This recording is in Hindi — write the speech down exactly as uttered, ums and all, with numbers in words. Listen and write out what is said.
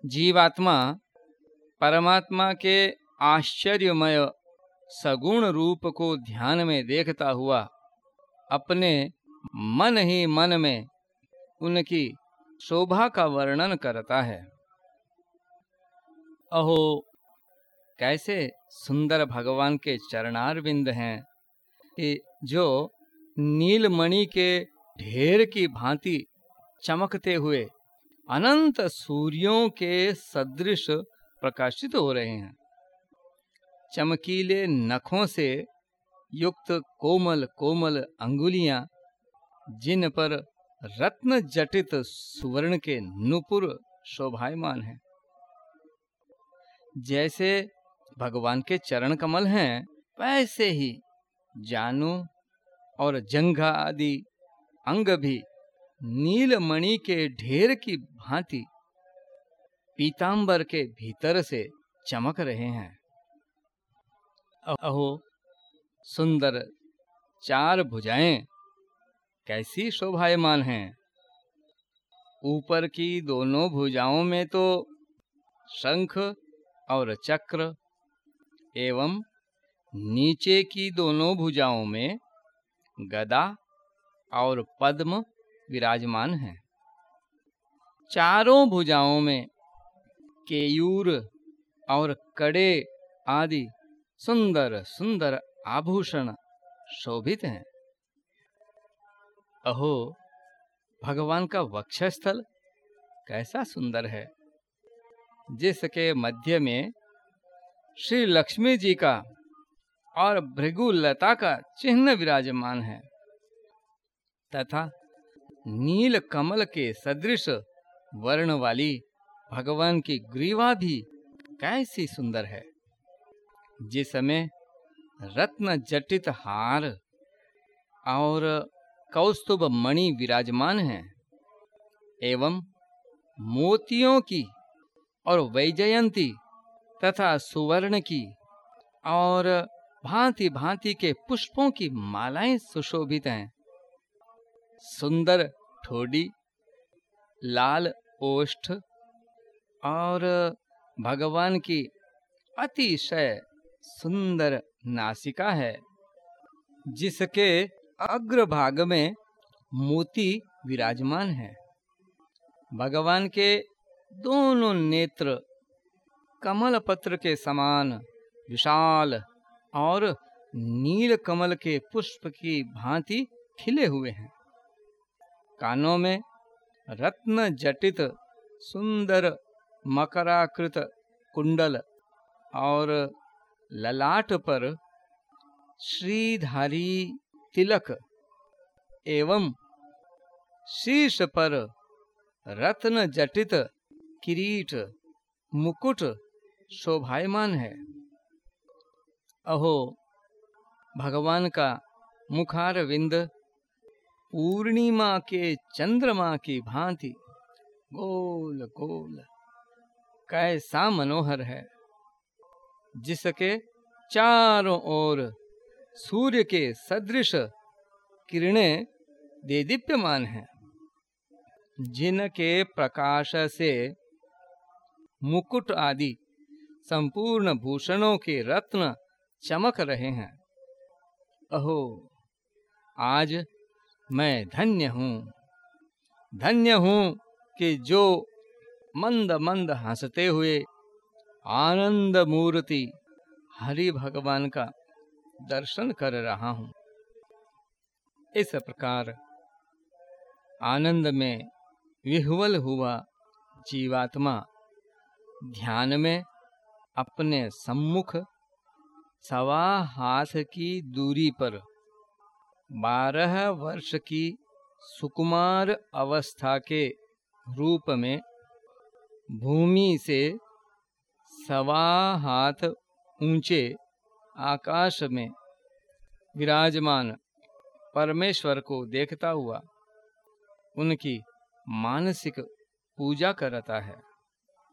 जीवात्मा परमात्मा के आश्चर्यमय सगुण रूप को ध्यान में देखता हुआ अपने मन ही मन में उनकी शोभा का वर्णन करता है। अहो, कैसे सुंदर भगवान के चरणारविंद हैं कि जो नीलमणि के ढेर की भांति चमकते हुए अनंत सूर्यों के सदृश प्रकाशित हो रहे हैं। चमकीले नखों से युक्त कोमल कोमल अंगुलियां, जिन पर रत्न जटित सुवर्ण के नुपुर शोभायमान हैं। जैसे भगवान के चरण कमल हैं, वैसे ही जानु और जंघा आदि अंग भी नीलमणि के ढेर की भांति पीतांबर के भीतर से चमक रहे हैं। अहो, सुंदर चार भुजाएं कैसी शोभायमान हैं। ऊपर की दोनों भुजाओं में तो शंख और चक्र एवं नीचे की दोनों भुजाओं में गदा और पद्म विराजमान हैं। चारों भुजाओं में केयूर और कड़े आदि सुंदर सुंदर आभूषण शोभित हैं। अहो, भगवान का वक्षस्थल कैसा सुंदर है, जिसके मध्य में श्री लक्ष्मी जी का और भृगुलता का चिन्ह विराजमान है तथा नील कमल के सदृश वर्ण वाली भगवान की ग्रीवा भी कैसी सुंदर है, जिसमें रत्न जटित हार और कौस्तुभ मणि विराजमान हैं एवं मोतियों की और वैजयंती तथा सुवर्ण की और भांति भांति के पुष्पों की मालाएं सुशोभित हैं। सुंदर ठोड़ी, लाल ओष्ठ और भगवान की अतिशय सुंदर नासिका है, जिसके अग्रभाग में मोती विराजमान है। भगवान के दोनों नेत्र कमल पत्र के समान विशाल और नील कमल के पुष्प की भांति खिले हुए हैं। कानों में रत्न जटित सुंदर मकराकृत कुंडल और ललाट पर श्रीधारी तिलक एवं शीर्ष पर रत्न जटित किरीट मुकुट शोभायमान है। अहो, भगवान का मुखारविंद पूर्णिमा के चंद्रमा की भांति गोल गोल कैसा मनोहर है, जिसके चारों ओर सूर्य के सदृश किरणें देदीप्यमान हैं, जिनके प्रकाश से मुकुट आदि संपूर्ण भूषणों के रत्न चमक रहे हैं। अहो, आज मैं धन्य हूँ, धन्य हूँ कि जो मंद मंद हंसते हुए आनंद मूर्ति हरि भगवान का दर्शन कर रहा हूँ। इस प्रकार आनंद में विह्वल हुआ जीवात्मा ध्यान में अपने सम्मुख सवा हाथ की दूरी पर बारह वर्ष की सुकुमार अवस्था के रूप में भूमि से सवा हाथ ऊंचे आकाश में विराजमान परमेश्वर को देखता हुआ उनकी मानसिक पूजा करता है।